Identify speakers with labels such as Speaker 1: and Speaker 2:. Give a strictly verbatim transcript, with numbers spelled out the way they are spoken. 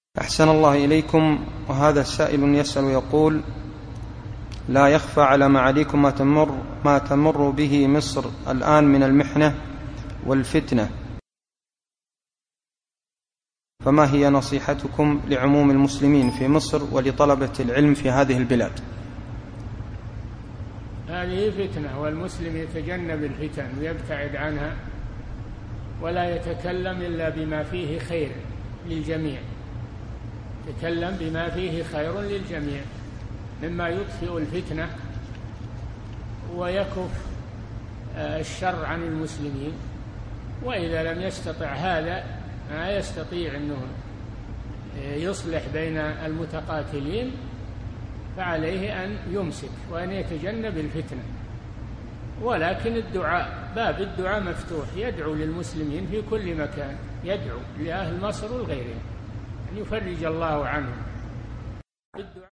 Speaker 1: أحسن الله إليكم. وهذا السائل يسأل يقول: لا يخفى على معاليكم ما تمر, ما تمر به مصر الآن من المحنة والفتنة، فما هي نصيحتكم لعموم المسلمين في مصر ولطلبة العلم في هذه البلاد؟
Speaker 2: هذه فتنة، والمسلم يتجنب الفتن ويبتعد عنها ولا يتكلم إلا بما فيه خير للجميع، يتكلم بما فيه خير للجميع مما يطفئ الفتنة ويكف الشر عن المسلمين. وإذا لم يستطع هذا، ما يستطيع أنه يصلح بين المتقاتلين، فعليه أن يمسك وأن يتجنب الفتنة. ولكن الدعاء، باب الدعاء مفتوح، يدعو للمسلمين في كل مكان، يدعو لأهل مصر وغيرهم أن يفرج الله عنهم.